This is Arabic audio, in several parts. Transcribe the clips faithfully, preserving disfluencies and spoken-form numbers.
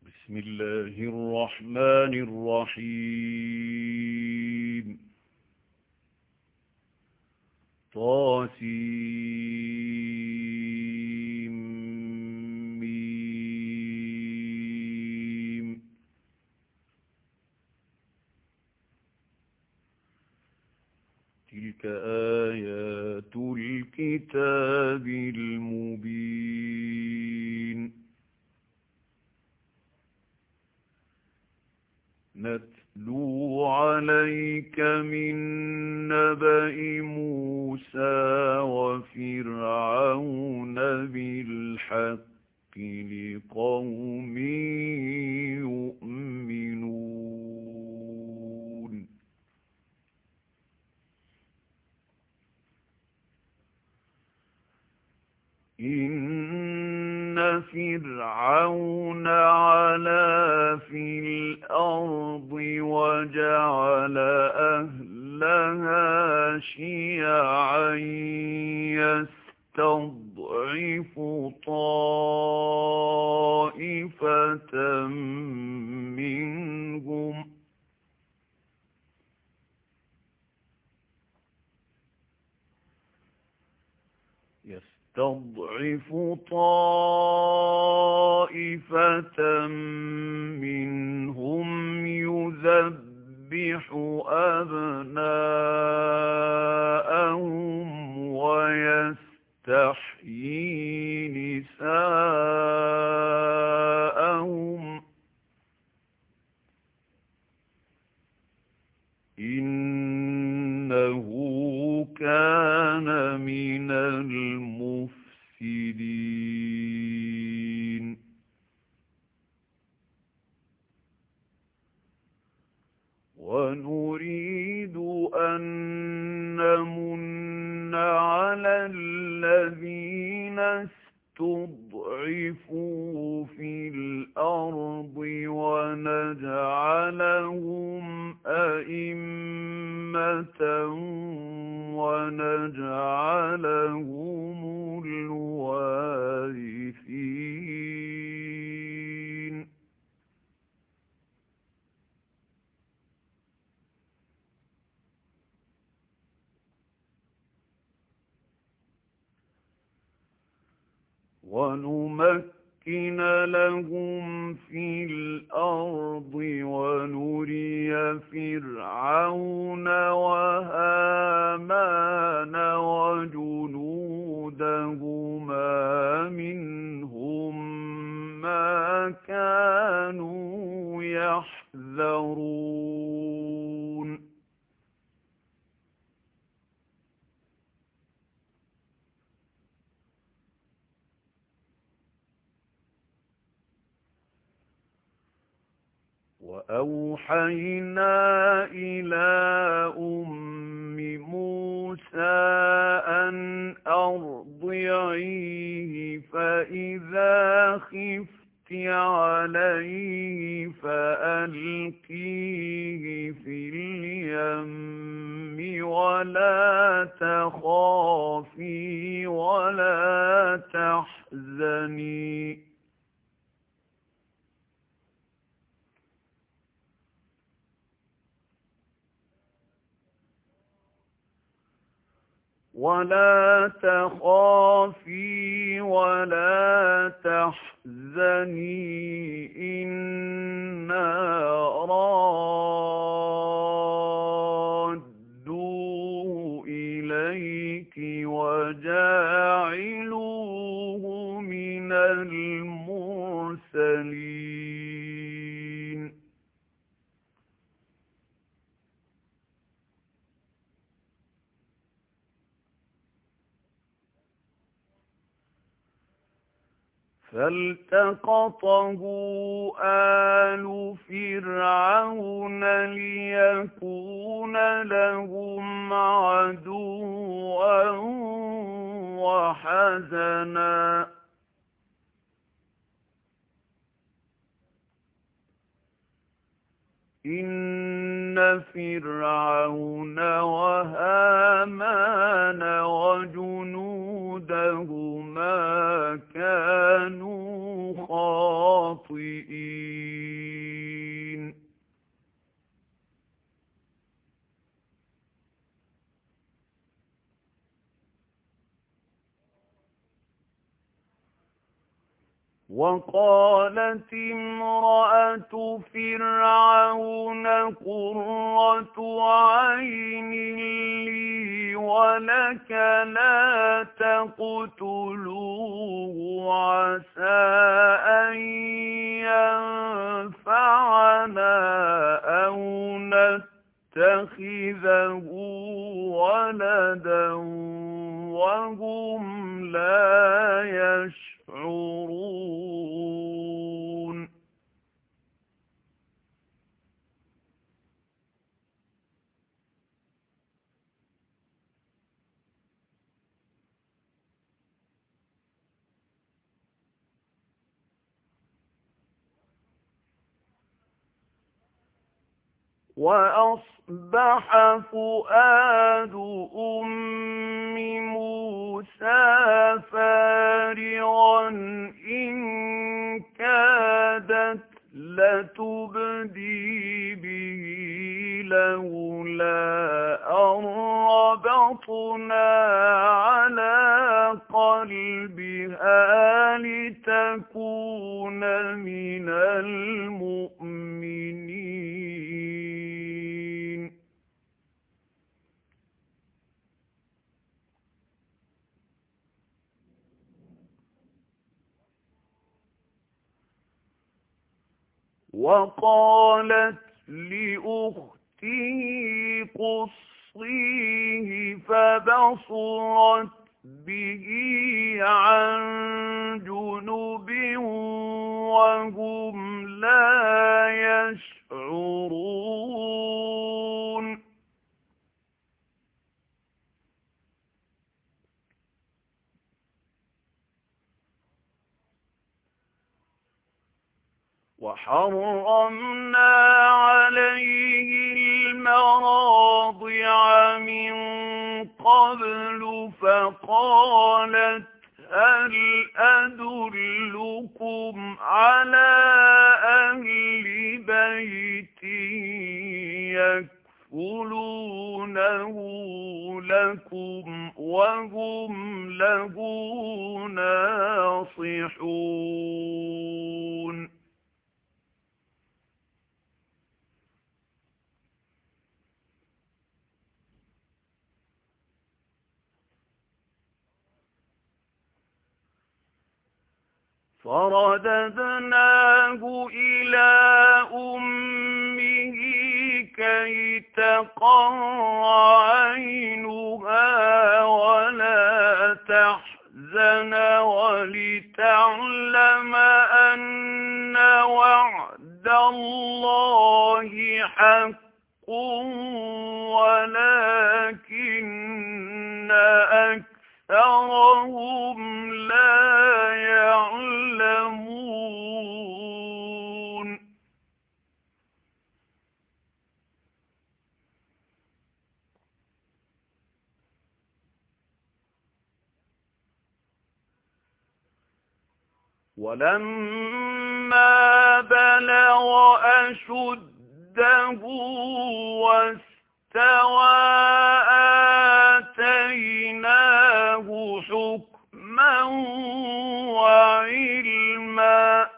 بسم الله الرحمن الرحيم طاسيم تلك آيات الكتاب المبين نتلو عليك من نبأ موسى وفرعون بالحق لقوم يؤمنون إن فرعون علا في الأرض وجعل أهلها شيعا يستضعف طائفة منهم يستضعف طائفة منهم يذبح أبناءهم ويستحيي نساءهم إنه كان من المفسدين ونريد أن نمن على الذين استضعفوا في الأرض ونجعلهم أئمة ونجعلهم الوارثين ونمكن لهم في الأرض ونري فرعون وهامان وجنودهما منهم ما كانوا يحذرون وأوحينا إلى أم موسى أن أرضعيه فإذا خفت عليه فألقيه في اليم ولا تخافي ولا تحزني ولا تخافي ولا تحزني إنا رادوه إليك وجاعلوه من المرسلين فالتقطه آل فرعون ليكون لهم عدوا وحزنا إن فرعون وهامان وجنودهما كانوا خاطئين وقالت امرأة فرعون قرة عين لي ولك لا تقتلوه عسى أن ينفعنا أو نتخذه ولدا وهم لا يشعرون وأصبح فؤاد أم موسى فارغا إن كادت لتبدي به لولا أن ربطنا على قلبها لتكون من المؤمنين وقالت لأخته قصيه فبصرت به عن جنب وهم لا يشعرون وحرمنا عليه المراضع من قبل فقالت هل أدلكم على أهل بيت يكفلونه لكم وهم له ناصحون فرددناه إلى أمه كي تقر عينها ولا تحزن ولتعلم أن وعد الله حق ولكن أكثرهم لا يعلمون ولما بلغ أشده واستوى آتيناه حكما وعلما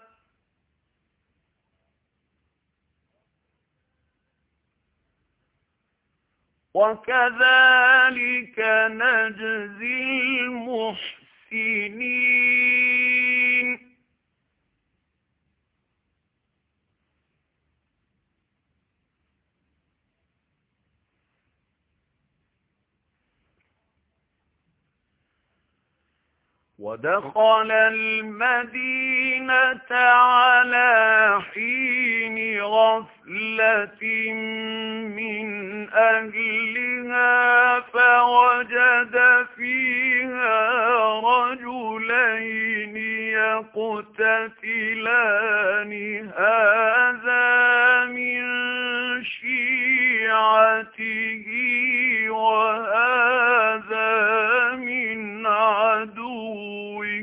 وكذلك نجزي المحسنين ودخل المدينة على حين غفلة من أهلها فوجد فيها رجلين يقتتلان هذا من شيعته وهذا من عدوه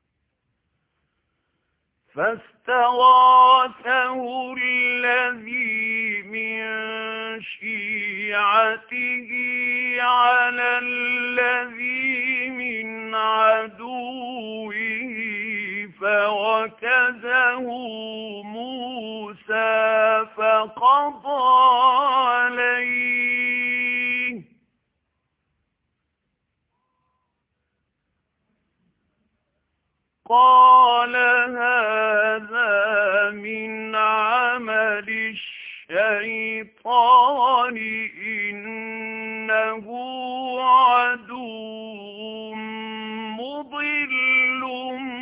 فاستغاثه الذي امرأته على الذي من عدوه فوكزه موسى فقضى عليه قال هذا من عمل الشيطان إنه عدو مضل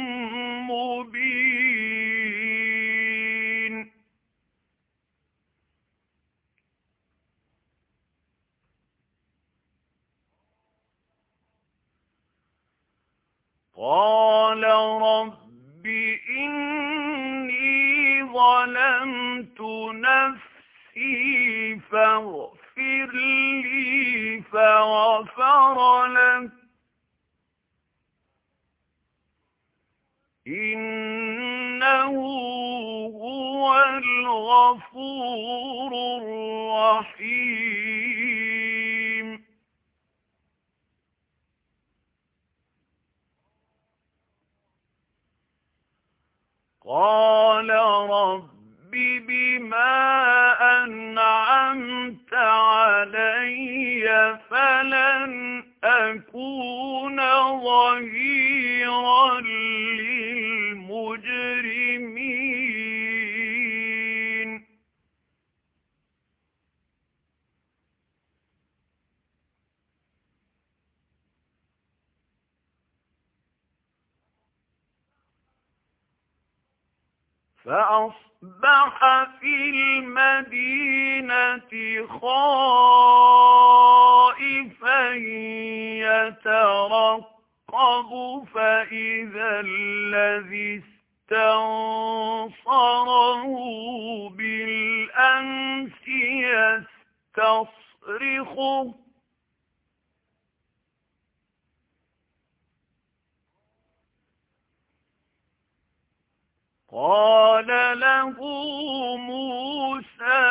مبين قال رب إني ظلمت نفسي فاغفر لي فغفر له إنه هو الغفور الرحيم قال رب بما أنعمت علي فلن أكون ظهيرا للمجرمين فأصبح في المدينة خائفا يترقب فإذا الذي استنصره بالأمس يستصرخه قال له موسى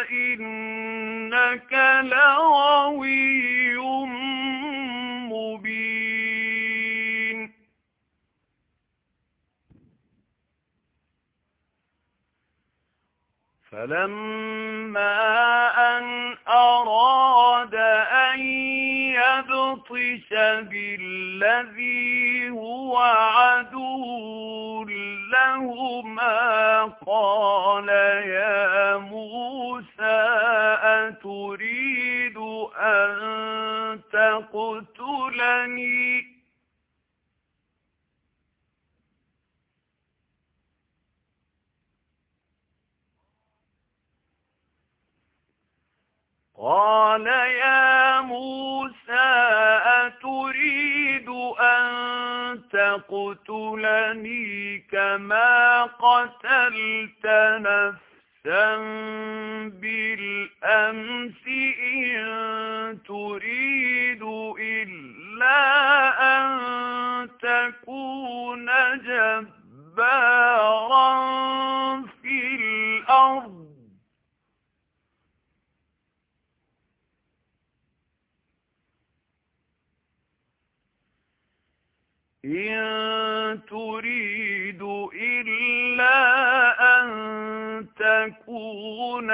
إنك لغوي مبين فلما أن أراد أن يبطش بالذي هو عدو لهما قال يا موسى أتريد أن تقتلني قال يا موسى أتريد أن تقتلني كما قتلت نفسا بالأمس إن تريد إلا أن تكون جبارا في الأرض إن تريد إلا أن تكون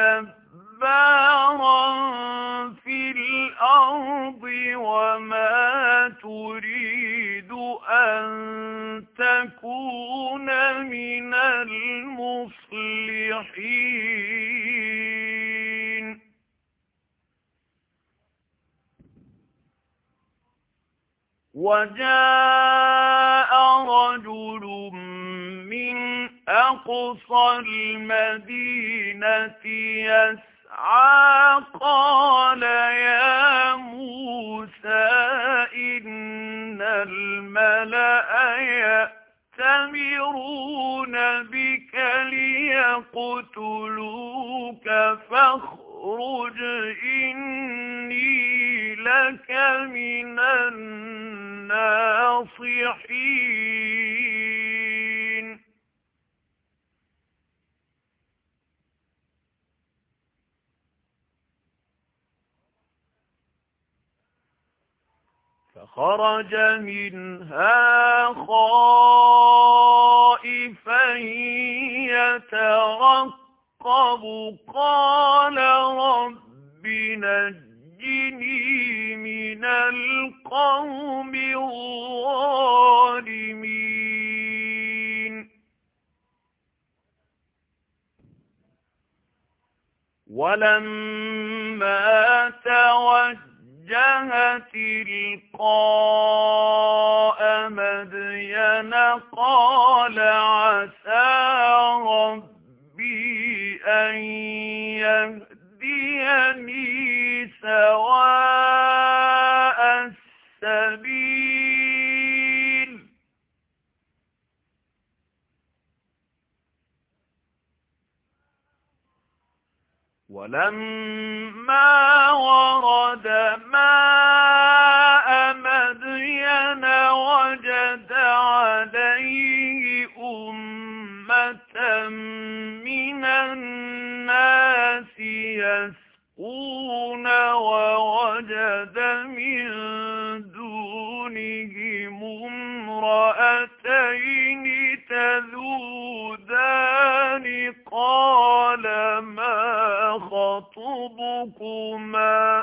جبارا في الأرض وما تريد أن تكون من المصلحين وجاء رجل من أقصى المدينة يسعى قال يا موسى إن الملأ يأتمرون بك ليقتلوك فاخرج إني لك من الناصحين فخرج منها خائفا يترقب قال رب نجني من القوم الظالمين ولما توجه تلقاء مدين قال عسى ربي أن يهديني سواء السبيل ولما ورد ماء مدين وجد عليه أمة من الناس يسقون ووجد من دونهم امرأتين تذودان قال ما خطبكما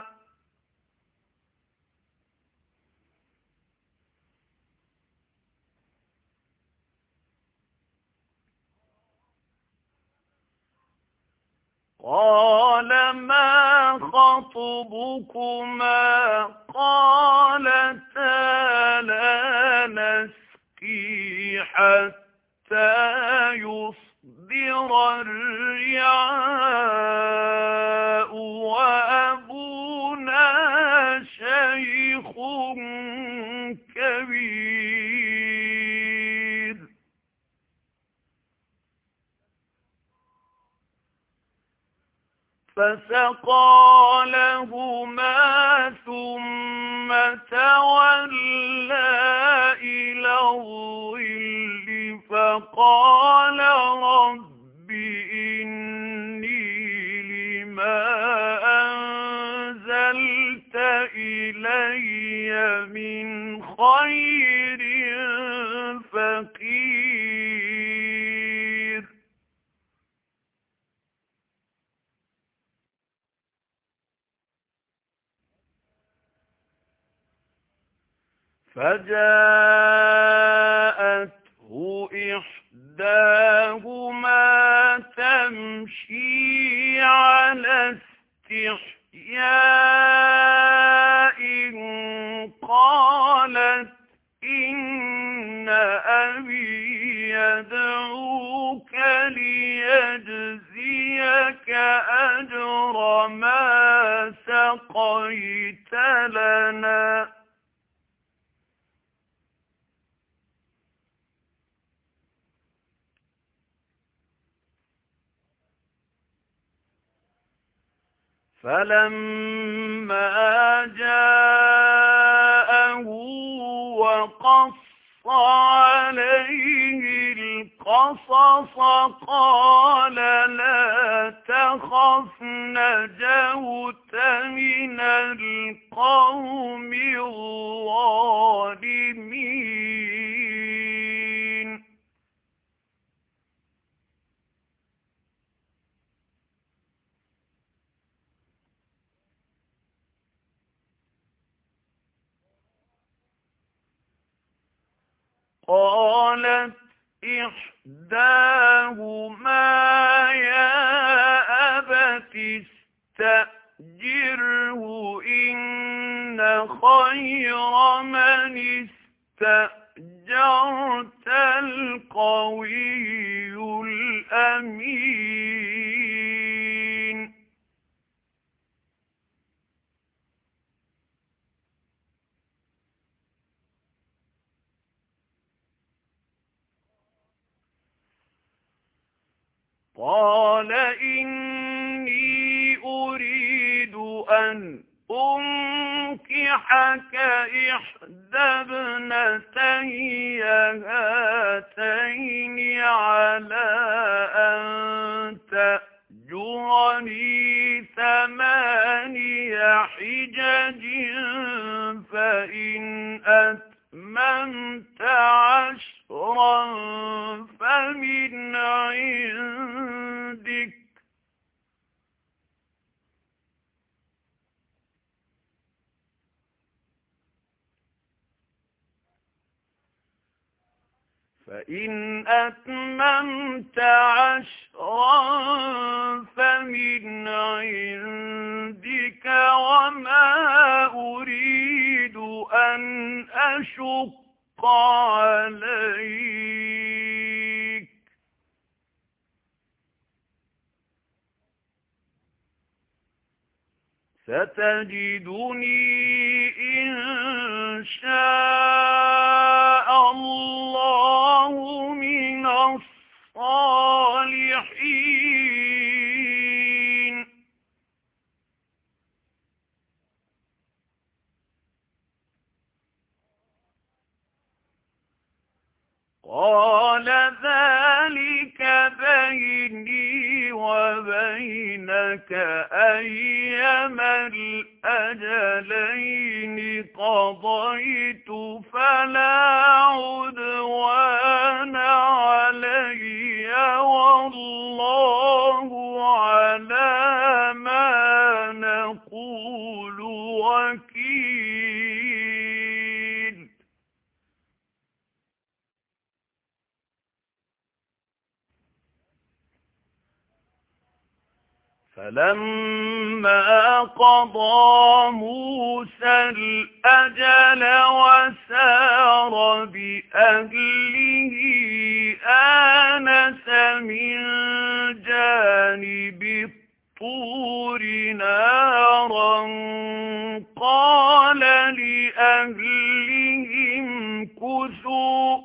قال ما خطبكما قالتا لا نسقي حتى يصدر الرعاء وأبونا شيخ كبير فسقى لهما ثم تولى إلى الظل فقال رب إني لما أنزلت إلي من خير فقير فجاءته إحداهما تمشي على استحياء قالت إن أبي يدعوك ليجزيك أجر ما سقيت لنا فلما جاءه وقص عليه القصص قال لا تخف نجوت من القوم الظالمين قالت إحداهما يا أبت استأجره إن خير من استأجرت القوي الأمين قال إني أريد أن أنكحك إحدى ابنتي هاتين على أن تأجرني ثماني حجج فإن أتممت عشرا فمن عندك فإن أتممت عشرا فمن عندك وما أريد أن أشق عليك ستجدني إن شاء الله من الصالحين. قال ذلك بيني وبينك أيما الأجلين قضيت فلا عدوان علي والله على ما نقول وكيل. فلما قضى موسى الأجل وسار بأهله آنس من جانب الطور نارا قال لأهلهم كثوا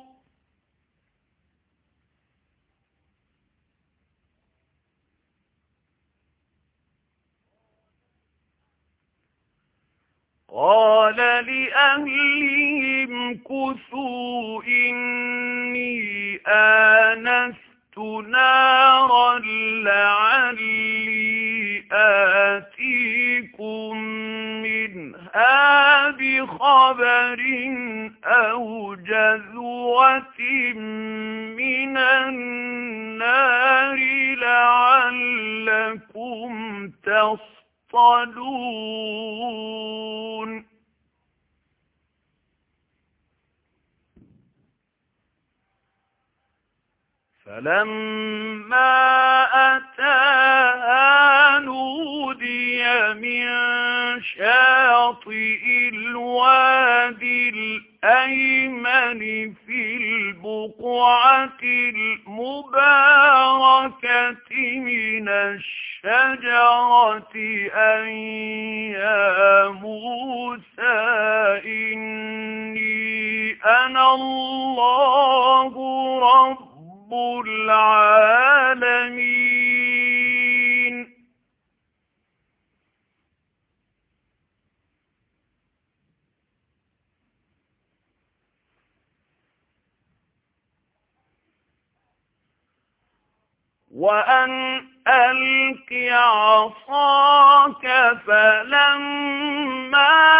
قال لأهلهم كثوا إني آنست نارا لعلي آتيكم منها بخبر أو جذوة من النار لعلكم تصطلون. فلما أتاها نودي من شاطئ الوادي الأيمن في البقعة المباركة من الشجرة أن يا موسى إني أنا الله رب العالمين. وأن ألق عصاك فلما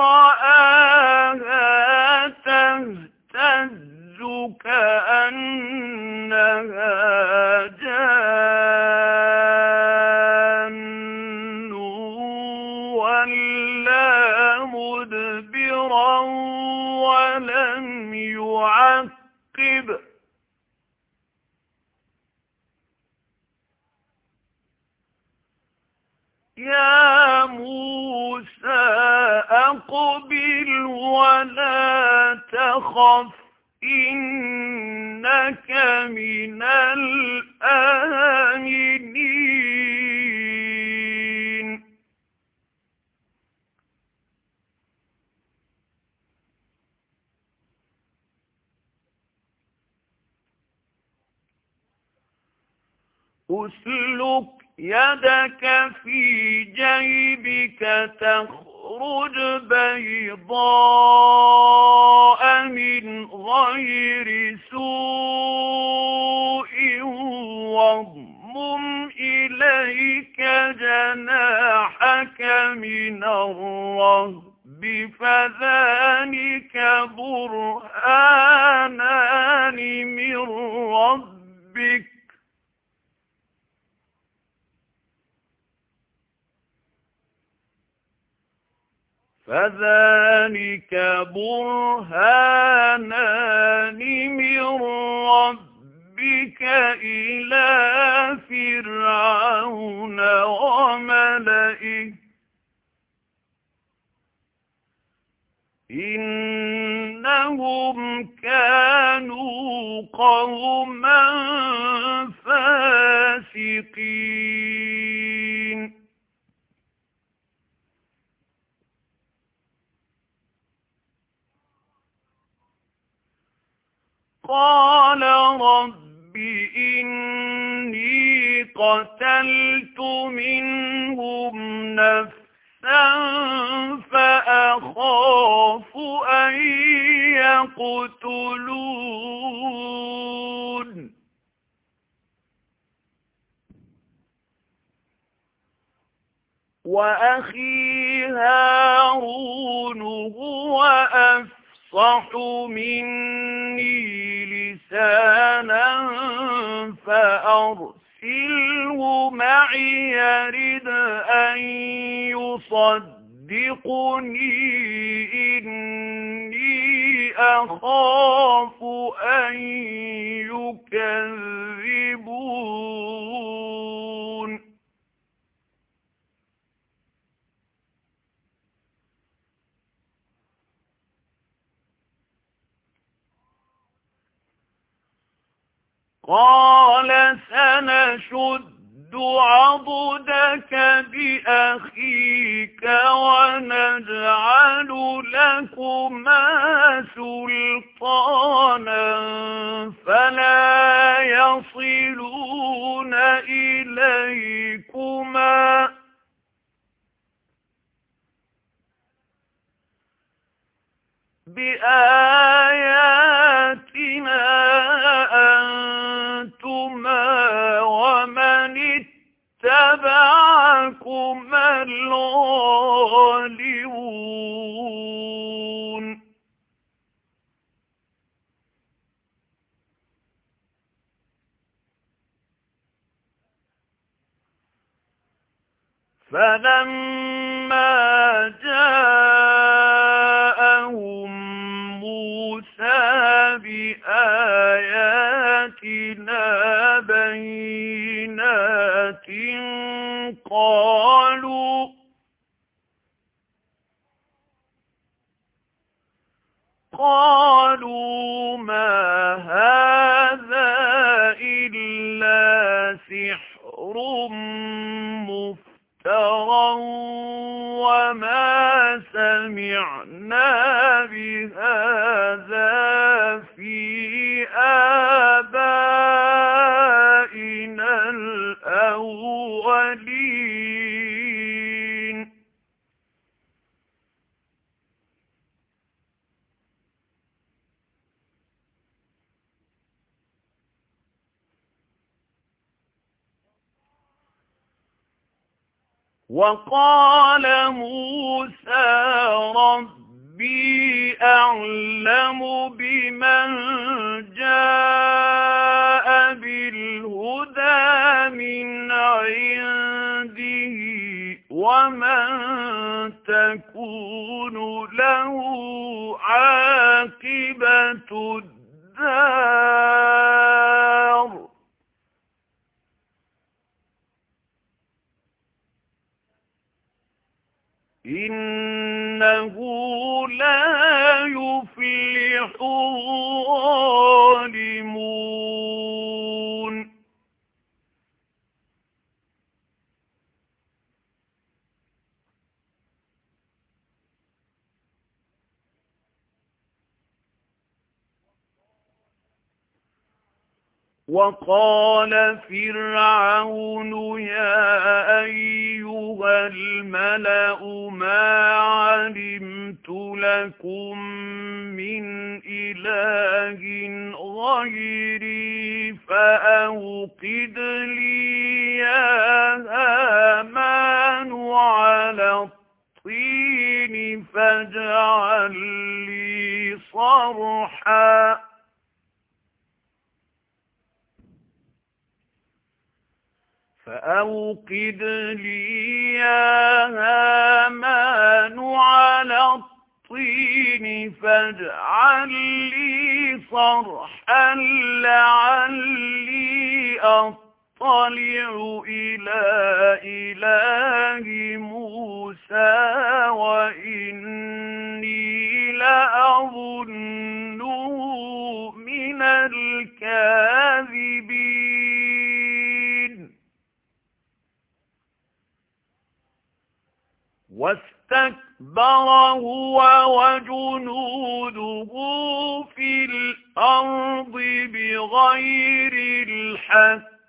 رآها تهتز كأنها جان ولا مدبرا ولم يعقب يا موسى أقبل ولا تخف إنك من الآمنين. أسلك يدك في جيبك تخرج بيضاء من غير سوء واضمم إليك جناحك من الرهب فذلك فذلك برهانان من ربك فذلك برهانان من ربك إلى فرعون وملئه إنهم كانوا قوما فاسقين قال رب إني قتلت منهم نفسا فأخاف أن يقتلون وأخي هارون هو أفصح مني لسانا فأرسله معي يرد أن يصدقني إني أخاف أن يكذبون قال سنشد عضدك بأخيك ونجعل لكما سلطانا فلا يصلون إليكما بآياتنا أنتما ومن اتبعكما الغالبون فلما جاءهم موسى بآياتنا بينات قالوا قالوا ما هذا إلا سحر مفترى وما سمعنا بهذا في آبائنا الأولين وقال موسى ربي أعلم بمن جاء بالهدى من عنده ومن تكون له عاقبة الدار إنه لا يفلح الظالمون وقال فرعون يا أيها الملأ ما علمت لكم من إله غيري فأوقد لي يا هامان على الطين فاجعل لي صرحا فأوقد لي يا هامان على الطين فاجعل لي صرحا لعلي أطلع إلى إله موسى وإني لأظنه من الكاذبين واستكبر هو وجنوده في الأرض بغير الحق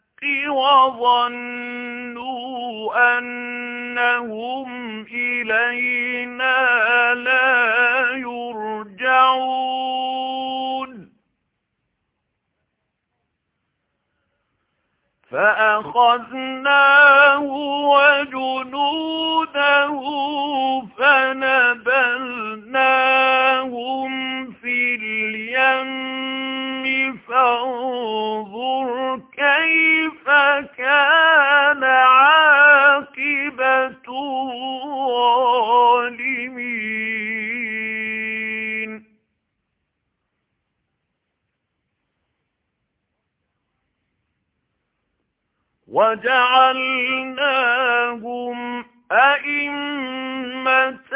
وظنوا أنهم إلينا لا يرجعون فأخذناه وجنوده فنبذناهم في اليم فانظر كيف كان عاقبة الظالمين وجعلناهم أئمة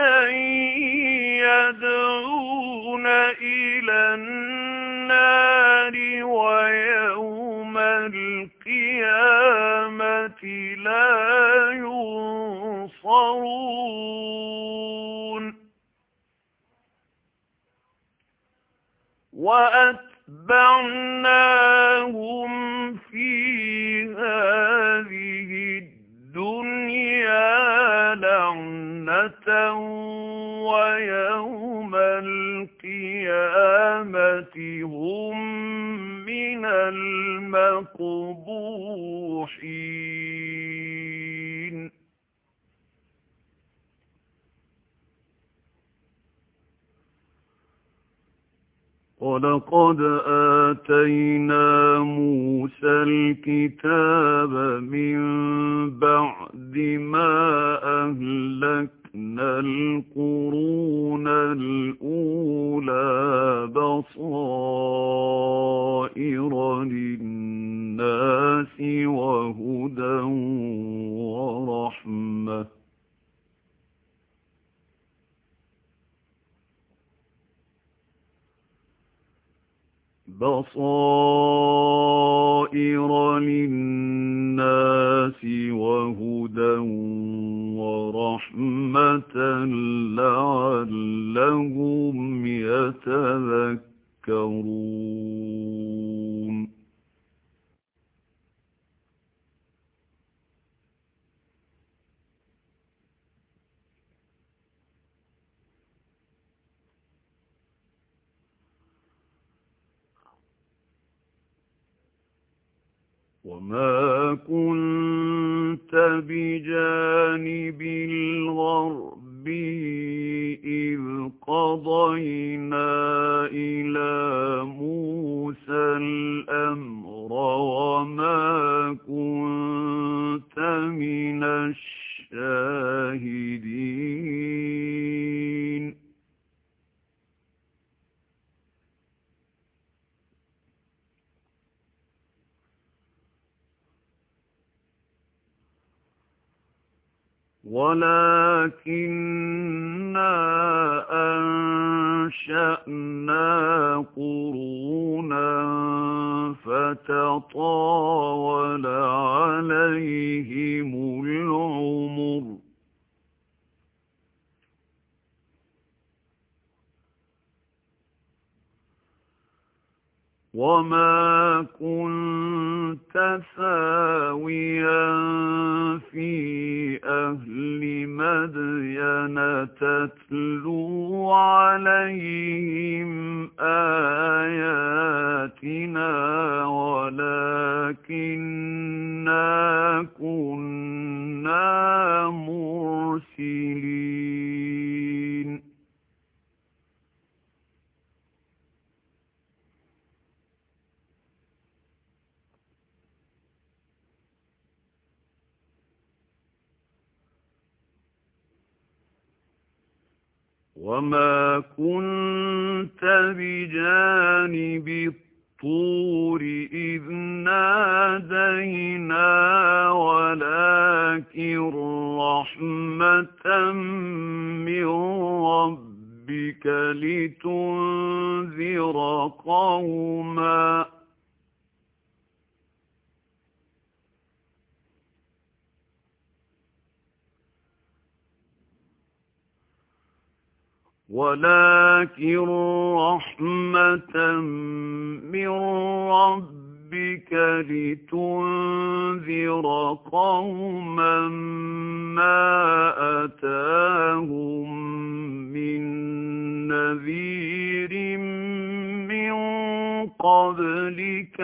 يدعون إلى النار ويوم القيامة لا ينصرون وأتبعناهم في هذه الدنيا لعنة ويوم القيامة هم من المقبوحين ولقد آتينا موسى الكتاب من بعد ما أهلكنا القرون الأولى بصائر للناس وهدى ورحمة بصائر للناس وهدى ورحمة لعلهم يتذكرون وما كنت بجانب الغرب إذ قضينا إلى موسى الأمر وما كنت من الشاهدين ولكننا أنشأنا قرونا فتطاول عليهم العمر وما كنت ثاويا في أهل مدين تتلو عليهم آياتنا ولكننا كنا مرسلين وما كنت بجانب الطور إذ نادينا ولكن رحمة من ربك لتنذر قوما ولكن رحمة من ربك لتنذر قوما ما أتاهم من نذير من قبلك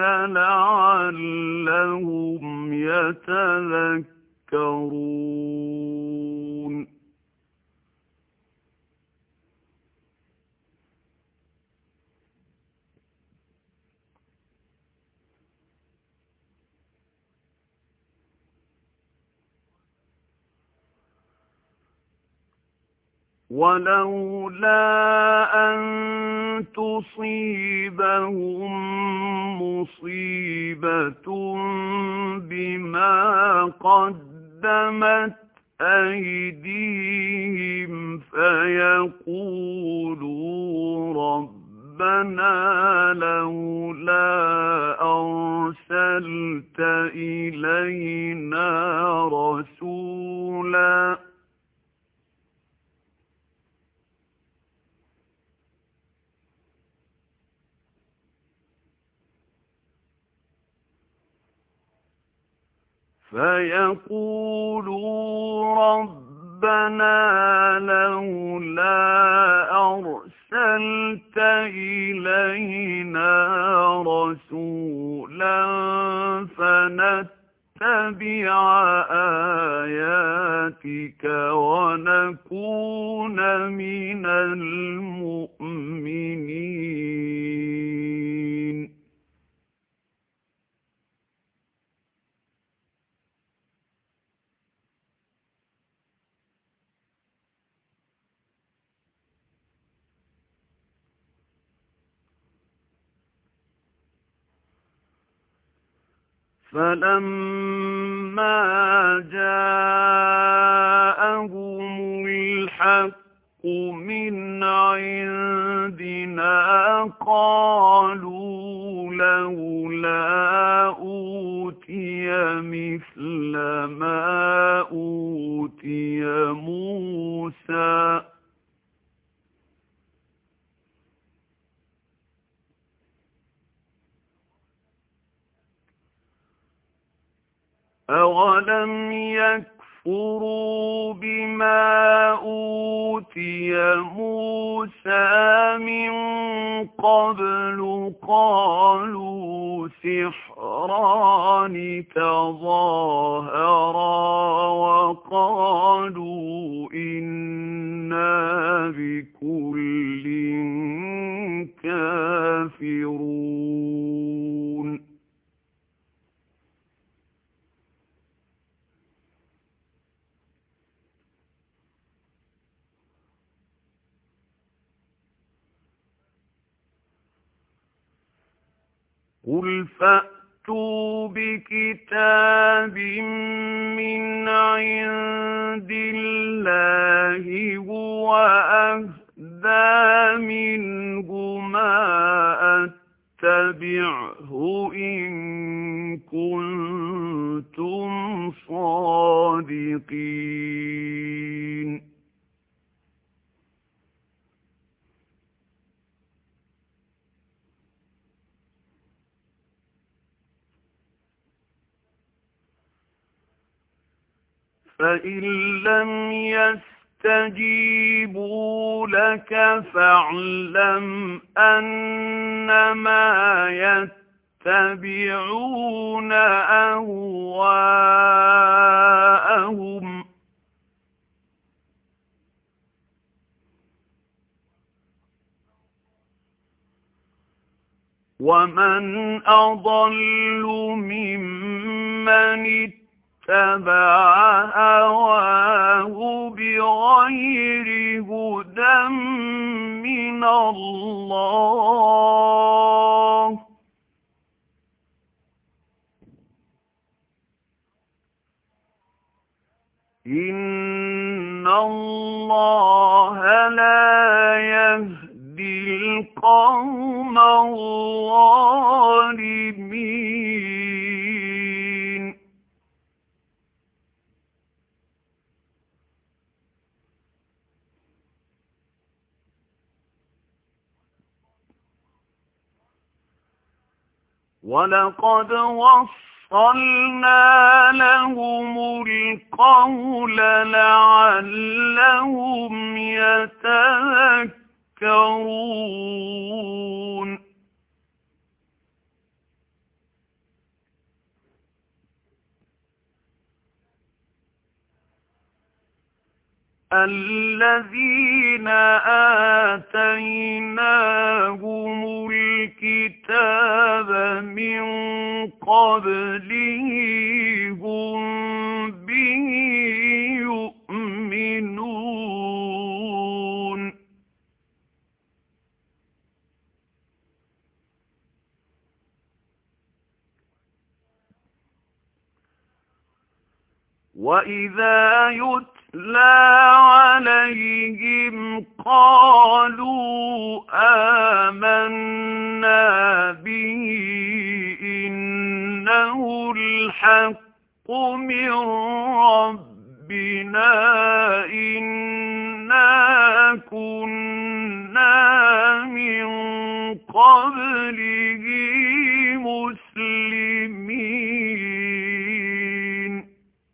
لعلهم يتذكرون ولولا أن تصيبهم مصيبة بما قدمت أيديهم فيقولوا ربنا لولا أرسلت إلينا رسولا فيقولوا ربنا لولا أرسلت إلينا رسولا فنتبع آياتك ونكون من المؤمنين فلما جاءهم الحق من عندنا قالوا لولا أوتي مثل ما أوتي موسى أولم يكفروا بما أوتي موسى من قبل قالوا سحران تظاهرا وقالوا إنا بكل كافرون قل فأتوا بكتاب من عند الله هو أهدى منهما أتبعه إن كنتم صادقين فإن لم يستجيبوا لك فاعلم أنما يتبعون أهواءهم ومن أضل ممن اتبع هواه بغير هدى إِنَّ اللَّهَ إِنَّ اللَّهَ لَا يَهْدِي الْقَوْمَ الظَّالِمِينَ وَلَقَدْ وَصَّلْنَا لَهُمُ الْقَوْلَ لَعَلَّهُمْ يَتَذَكَّرُونَ الَّذِينَ آتَيْنَاهُمُ الْكِتَابَ مِنْ قَبْلِهِ هُمْ بِهِ يُؤْمِنُونَ وَإِذَا يُتْلَى عَلَيْهِمْ قَالُوا آمَنَّا بِهِ إِنَّهُ الْحَقُّ مِنْ رَبِّنَا إِنَّا كُنَّا مِنْ قَبْلِهِ مُسْلِمِينَ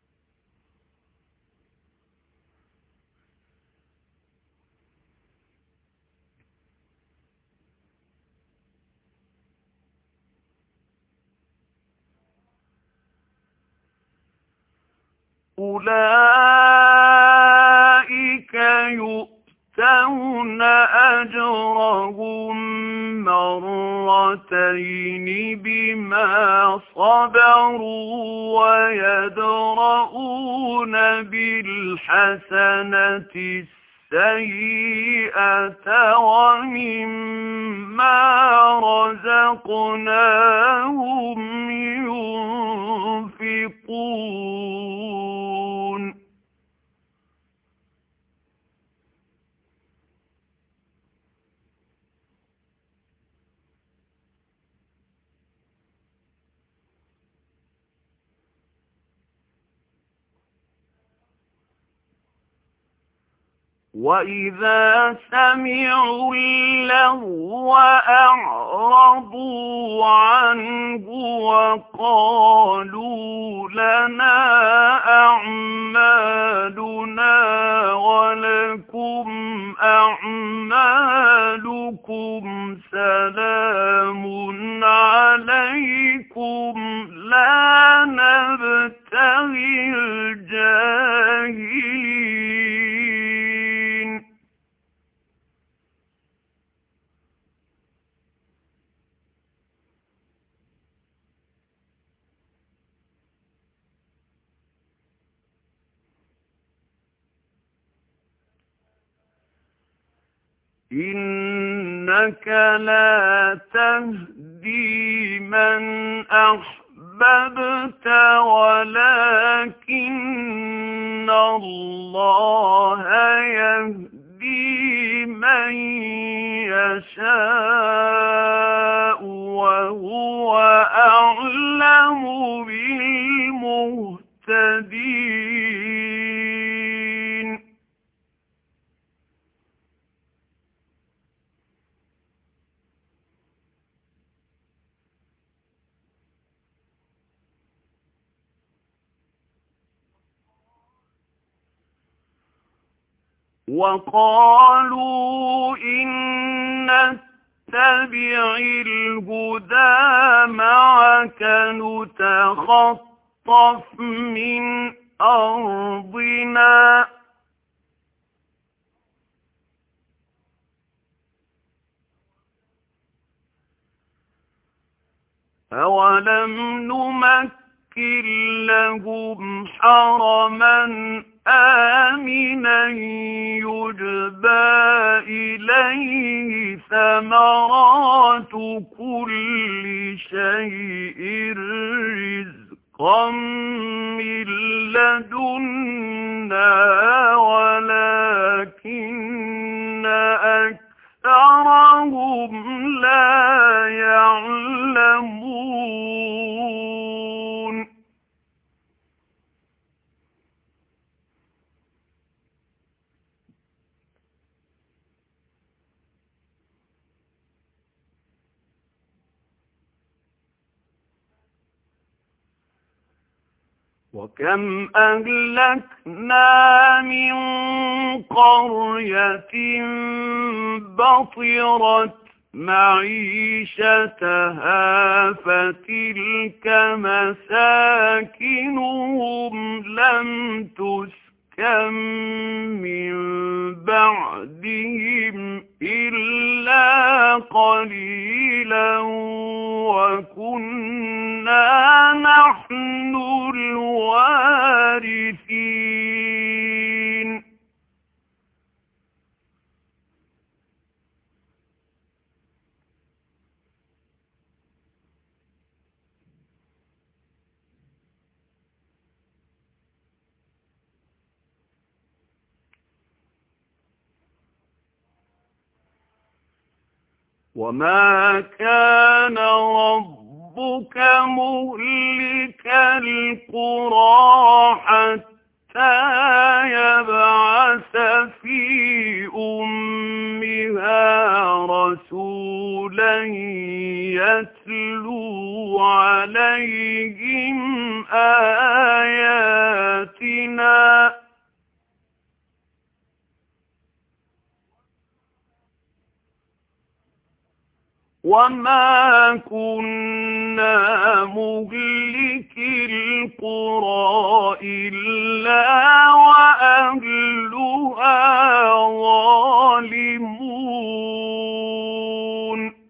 أُولَئِكَ يُؤْتَوْنَ أَجْرَهُم مَّرَّتَيْنِ بِمَا صَبَرُوا وَيَدْرَءُونَ بِالْحَسَنَةِ السَّيِّئَةَ وَمِمَّا رَزَقْنَاهُمْ يُنفِقُونَ وَإِذَا سَمِعُوا اللَّغْوَ أَعْرَضُوا عَنْهُ وَقَالُوا لَنَا أَعْمَالُنَا وَلَكُمْ أَعْمَالُكُمْ سَلَامٌ عَلَيْكُمْ لَا نَبْتَغِي الْجَاهِلِينَ إِنَّكَ لَا تَهْدِي مَنْ أَحْبَبْتَ وَلَكِنَّ اللَّهَ يَهْدِي مَن يَشَاءُ وَهُوَ أَعْلَمُ بِالْمُهْتَدِينَ وَقَالُوا إِن نَّتَّبِعِ الْهُدَىٰ مَعَكَ نُتَخَطَّفْ مِنْ أَرْضِنَا أَوَلَمْ نُمَكِّن لَّهُمْ حَرَمًا آمِنًا يُجْبَىٰ إِلَيْهِ وكم أهلكنا من قرية بطرت معيشتها فتلك مساكنهم لم تسكن من بعدهم إلا قليلا وكنا نحن الوارثين وما كان ربك مهلك القرى حتى يبعث في أمها رسولا يتلو عليهم آياتنا وما كنا مهلك القرى إلا وأهلها ظالمون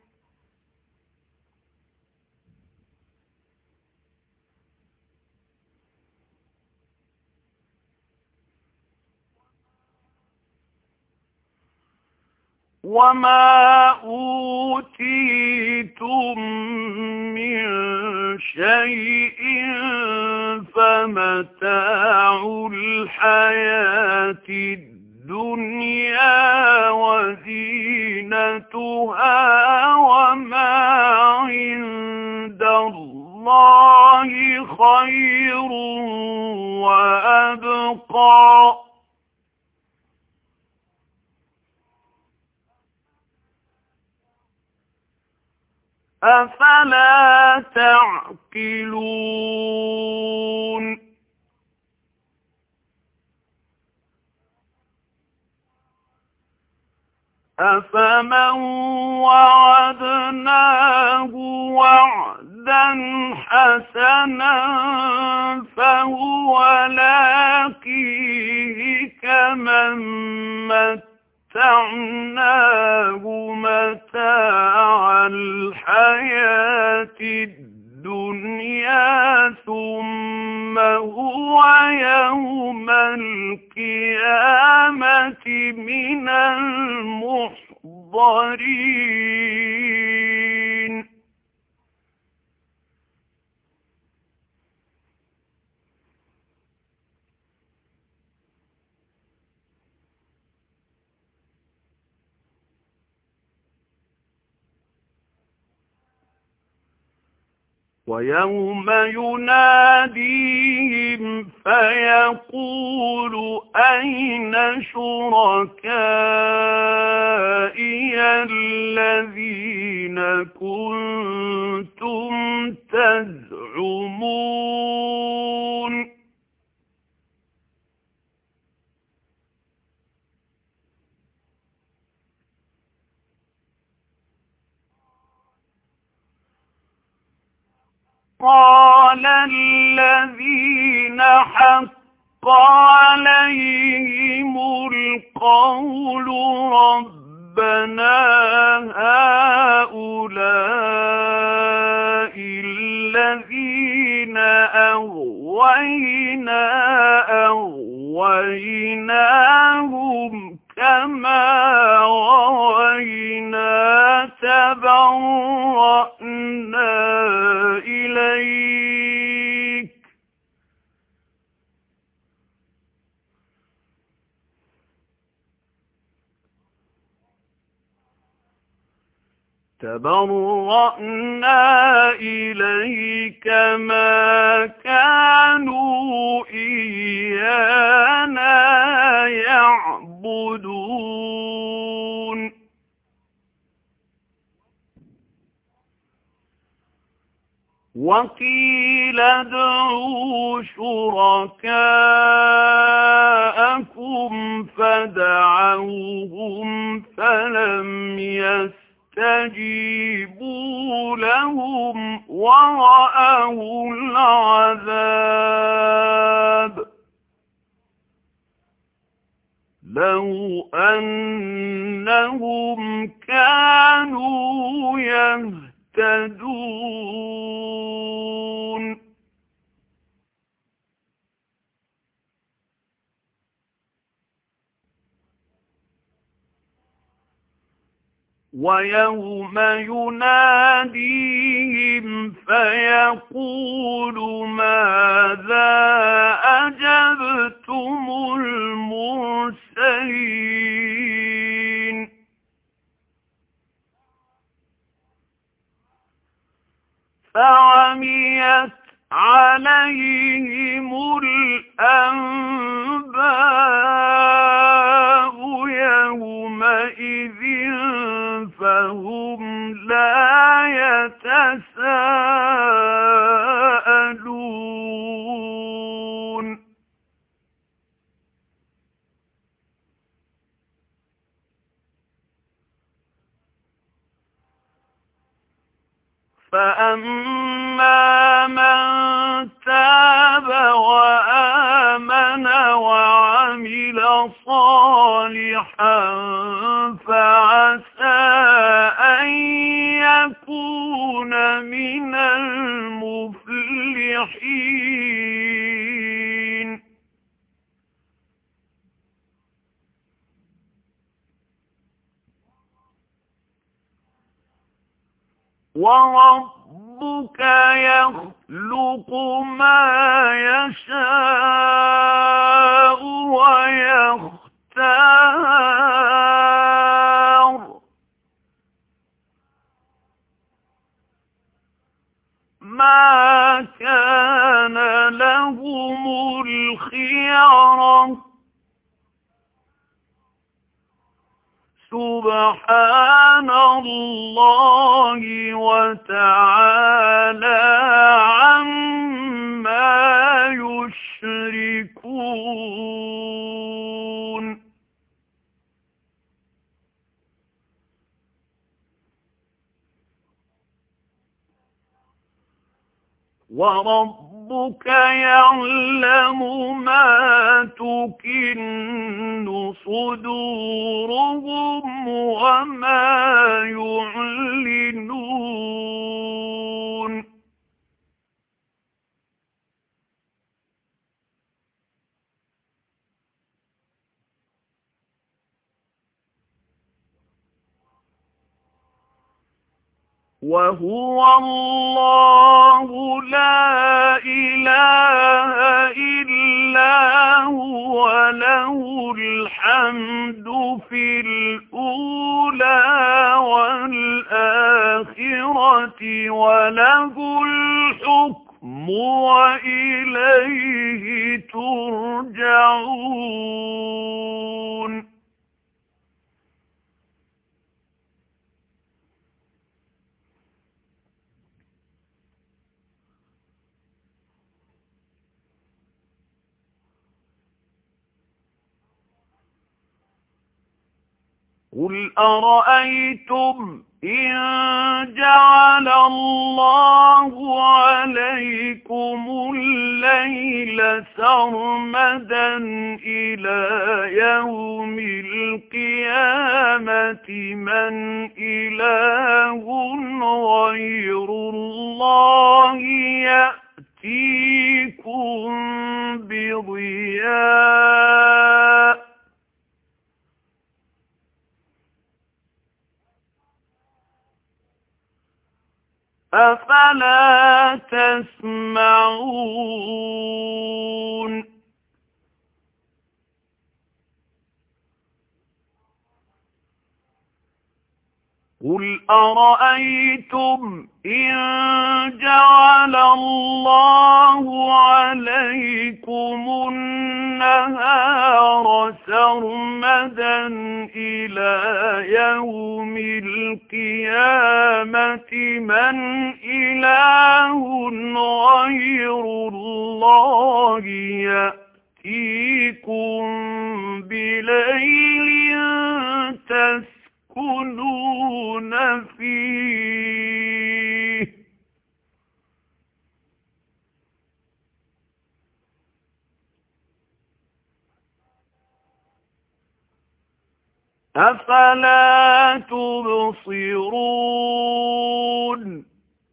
وما أوتيتم من شيء فمتاع الحياة الدنيا وزينتها وما عند الله خير وأبقى أفلا تعقلون أفمن وعدناه وعدا حسنا فهو لاقيه كمن متعناه متاع الحياة الدنيا ثم هو يوم القيامة من المحضرين ويوم يناديهم فيقول أين شركائي الذين كنتم تزعمون قال الذين حق عليهم القول ربنا هؤلاء الذين أغوينا أغويناهم كما غوينا تبرأنا إليك تبرأنا إليك ما كانوا إيانا يعبدون وقيل ادعوا شركاءكم فدعوهم فلم يستجيبوا لهم ورأوا العذاب لو أنهم كانوا يهتدون ويوم يناديهم فيقول ماذا أجبتم المرسلين فعميت عليهم الأنباء يومئذ فهم لا يتساءلون فأما من تاب وآمن وعمل صالحا فعسى أن يكون من المفلحين وربك يخلق ما يشاء ويختار ما كان لهم الخيرة سبحان الله وتعالى عما يشركون وربك يعلم ما تكن صدورهم وما يعلنون وهو الله لا إله إلا هو له الحمد في الأولى والآخرة وله الحكم وإليه ترجعون قل أرأيتم إن جعل الله عليكم الليل سرمدا إلى يوم القيامة من إله غير الله يأتيكم بضياء أفلا تسمعون قُلْ أَرَأَيْتُمْ إِن جَعَلَ اللَّهُ عَلَيْكُمُ النَّهَارَ سَرْمَدًا إِلَى يَوْمِ الْقِيَامَةِ مَنْ إِلَٰهٌ غَيْرُ اللَّهِ يَأْتِيكُم بِلَيْلٍ تَسْكُنُونَ فِيهِ أَفَلَا تُبْصِرُونَ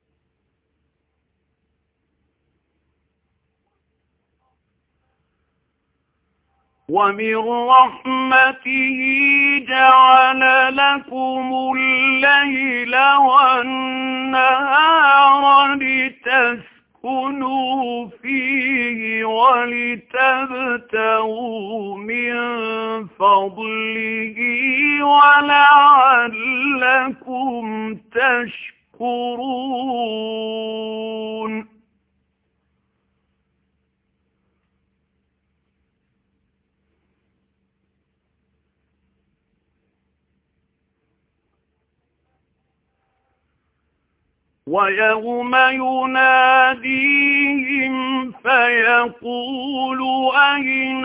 وَمِن رَّحْمَتِهِ جَعَلَ لَكُمُ اللَّيْلَ وَالنَّهَارَ لِتَسْكُنُوا فِيهِ وَلِتَبْتَغُوا مِن فَضْلِهِ وَلَعَلَّكُمْ تَشْكُرُونَ وَيَوْمَ يُنَادِيهِمْ فَيَقُولُ أَيْنَ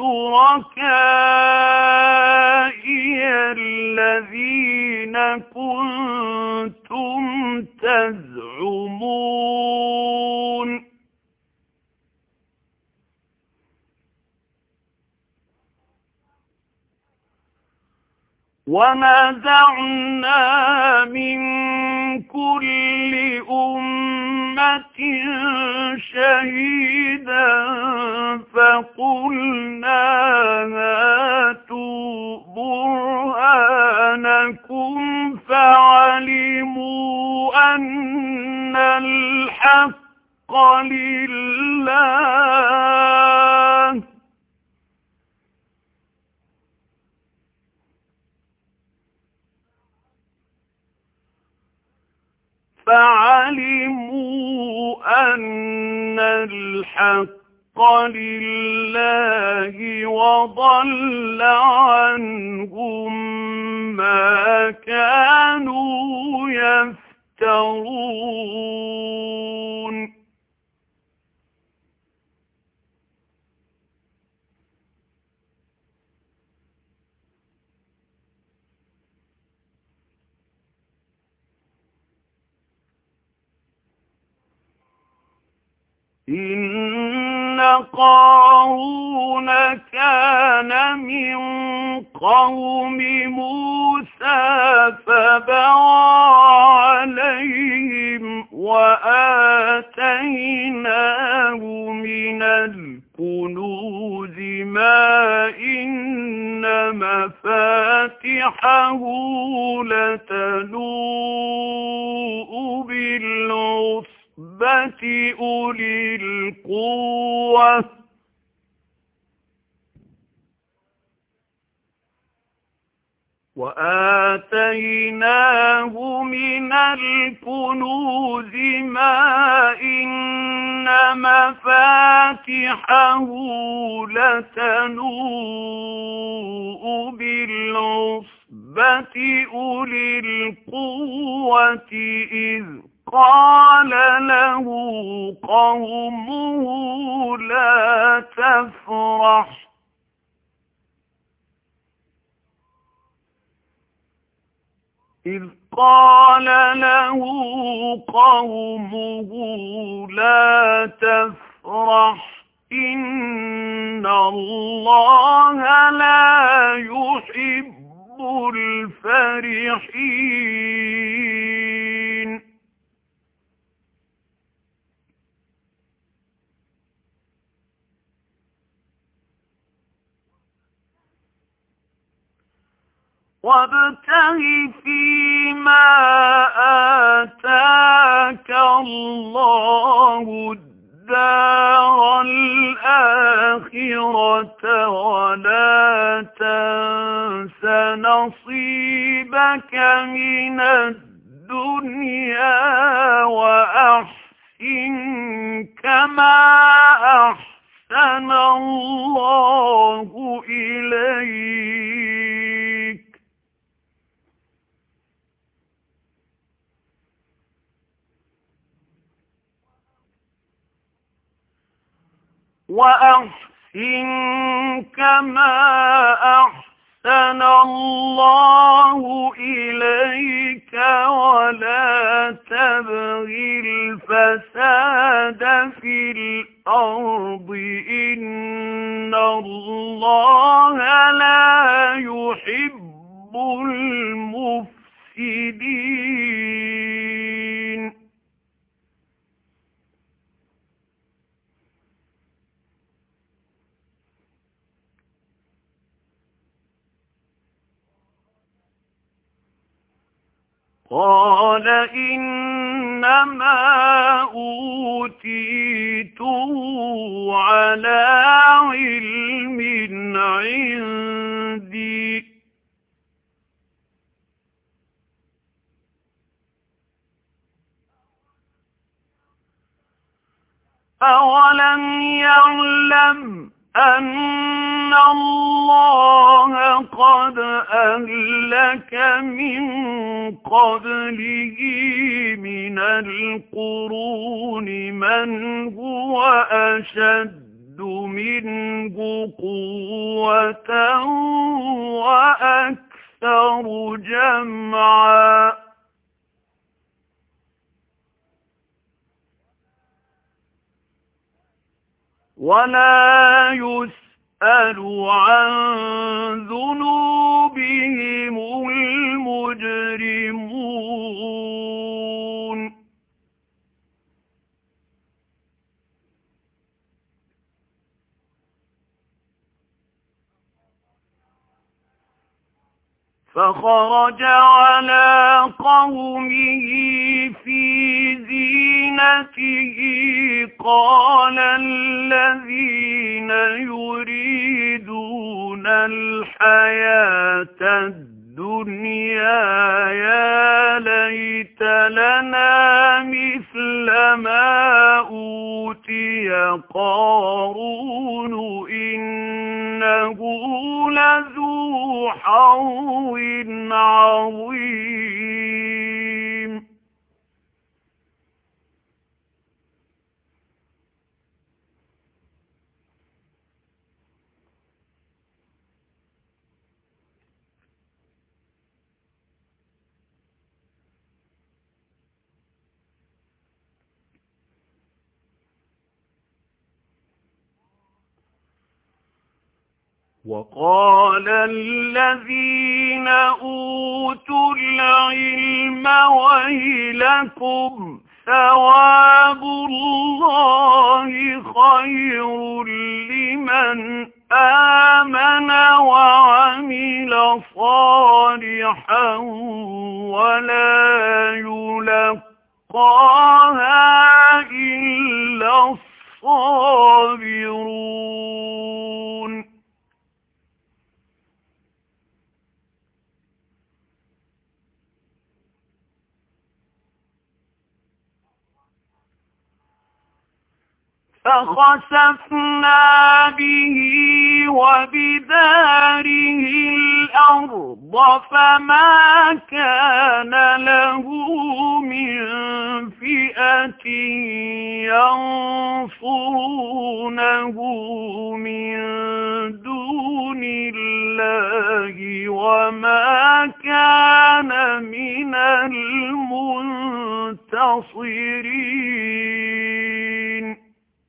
شُرَكَائِيَ الَّذِينَ كُنتُمْ تَزْعُمُونَ وَنَزَعْنَا مِن كُلِّ أُمَّةٍ شَهِيدًا فَقُلْنَا هَاتُوا بُرْهَانَكُمْ فَعَلِمُوا أَنَّ الْحَقَّ لِلَّهِ فَعَلِمُوا أَنَّ الْحَقَّ لِلَّهِ وَضَلَّ عَنْهُم مَّا كَانُوا يَفْتَرُونَ إِنَّ قَارُونَ كَانَ مِن قَوْمِ مُوسَىٰ فَبَغَىٰ عَلَيْهِمْ وَآتَيْنَاهُ مِنَ الْكُنُوزِ مَا إِنَّ مَفَاتِحَهُ لَتَنُوءُ بِالْعُصْبَةِ أُولِي الْقُوَّةِ وَآتَيْنَاهُ مِنَ الْكُنُوزِ مَا إِنَّ مَفَاتِحَهُ لَتَنُوءُ بِالْعُصْبَةِ أُولِي الْقُوَّةِ إِذْ قَالَ لَهُ قَوْمُهُ لَا تَفْرَحْ إِذْ قَالَ لَهُ قَوْمُهُ لَا تَفْرَحْ إِنَّ اللَّهَ لَا يُحِبُّ الْفَرِحِينَ وَابْتَغِ فِيمَا آتَاكَ اللَّهُ الدَّارَ الْآخِرَةَ وَلَا تَنسَ نَصِيبَكَ نصيبك من الدنيا وأحسن كما أحسن الله إليك وأحسن كما أحسن الله إليك ولا تبغ الفساد في الأرض إن الله لا يحب المفسدين قال إنما أوتيته على علم عندي أولم يعلم أن الله قد أهلك من قبله من القرون من هو أشد منه قوة وأكثر جمعا ولا يسأل عن ذنوبهم المجرمون فخرج على قومه في زينته قال الذين يريدون الحياة الدنيا يا ليت لنا مثل ما أوتي قارون إنه لذو حظ عظيم وقال الذين أوتوا العلم ويلكم ثواب الله خير لمن آمن وعمل صالحا ولا يلقاها إلا الصابرون فخسفنا به وبداره الأرض فما كان له من فئة ينصرونه من دون الله وما كان من المنتصرين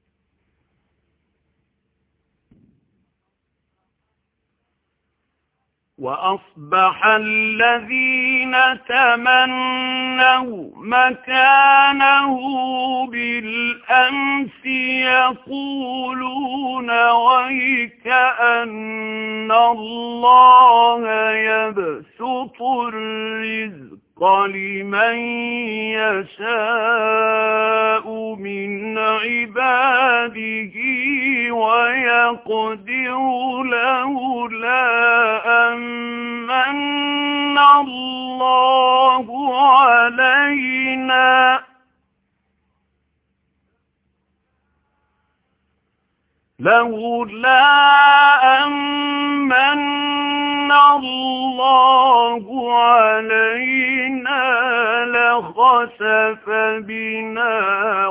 وأصبح الذين تمنوا مكانه بالأمس يقولون ويكأن الله يبسط الرزق لمن يشاء من عباده ويقدر لولا أن من الله لولا أمن الله علينا لخسف بنا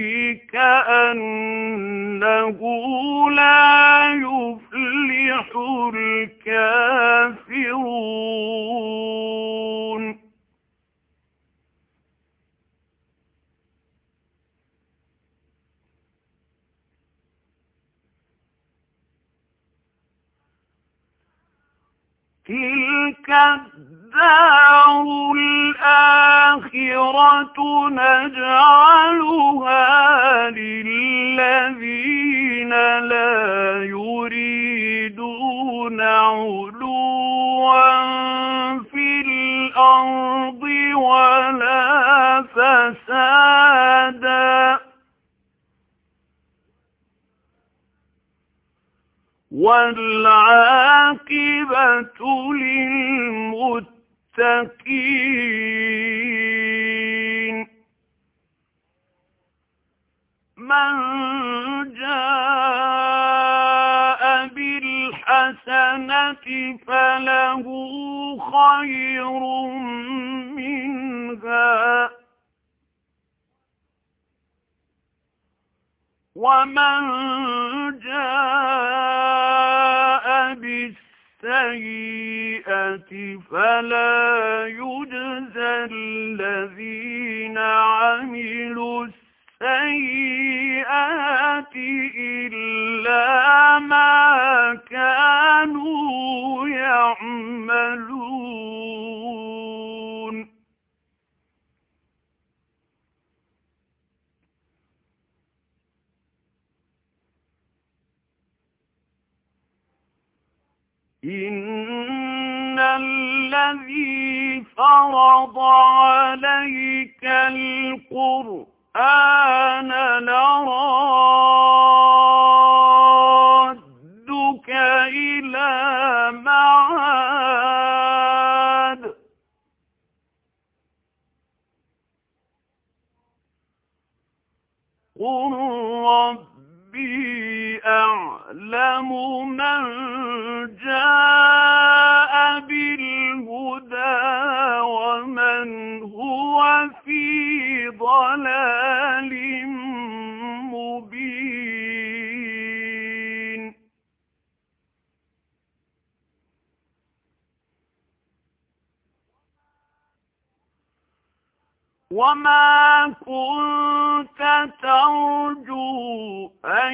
وكأنه لا يفلح الكافرون تلك الدار الآخرة نجعلها للذين لا يريدون علوا في الأرض ولا فسادا والعاقبة للمتقين من جاء بالحسنة فله خير منها ومن جاء بالسيئة فلا يجزى الذين عملوا السيئات إلا ما كانوا يعملون إن الذي فرض عليك القرآن لرادك إلى معاد قل ربي أعلم من جاء بالهدى ومن هو في ضلال مبين وما كنت ترجو أن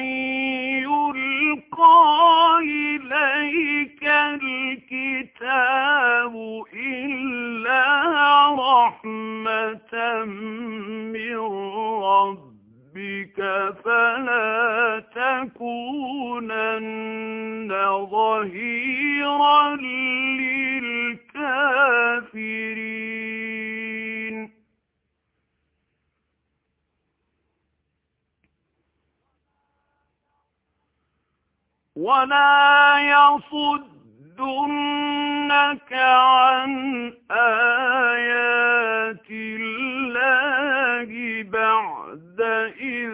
يلقى إليك الكتاب إلا رحمة من ربك فلا تكونن ظهيرا للكافرين ولا يصدنك عن آيات الله بعد إذ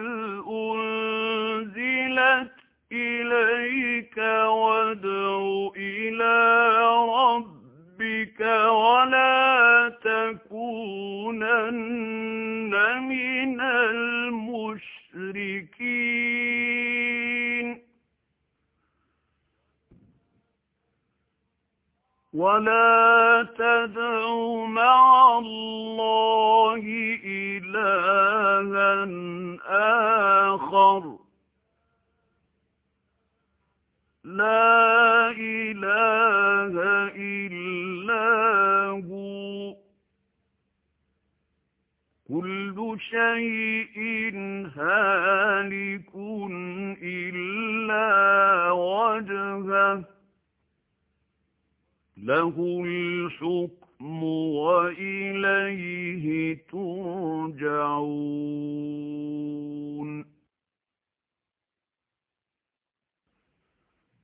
أنزلت إليك وادع إلى ربك ولا تكونن من المشركين ولا تدع مع الله إلها آخر لا إله إلا هو كل شيء هالك إلا وجهه له الحكم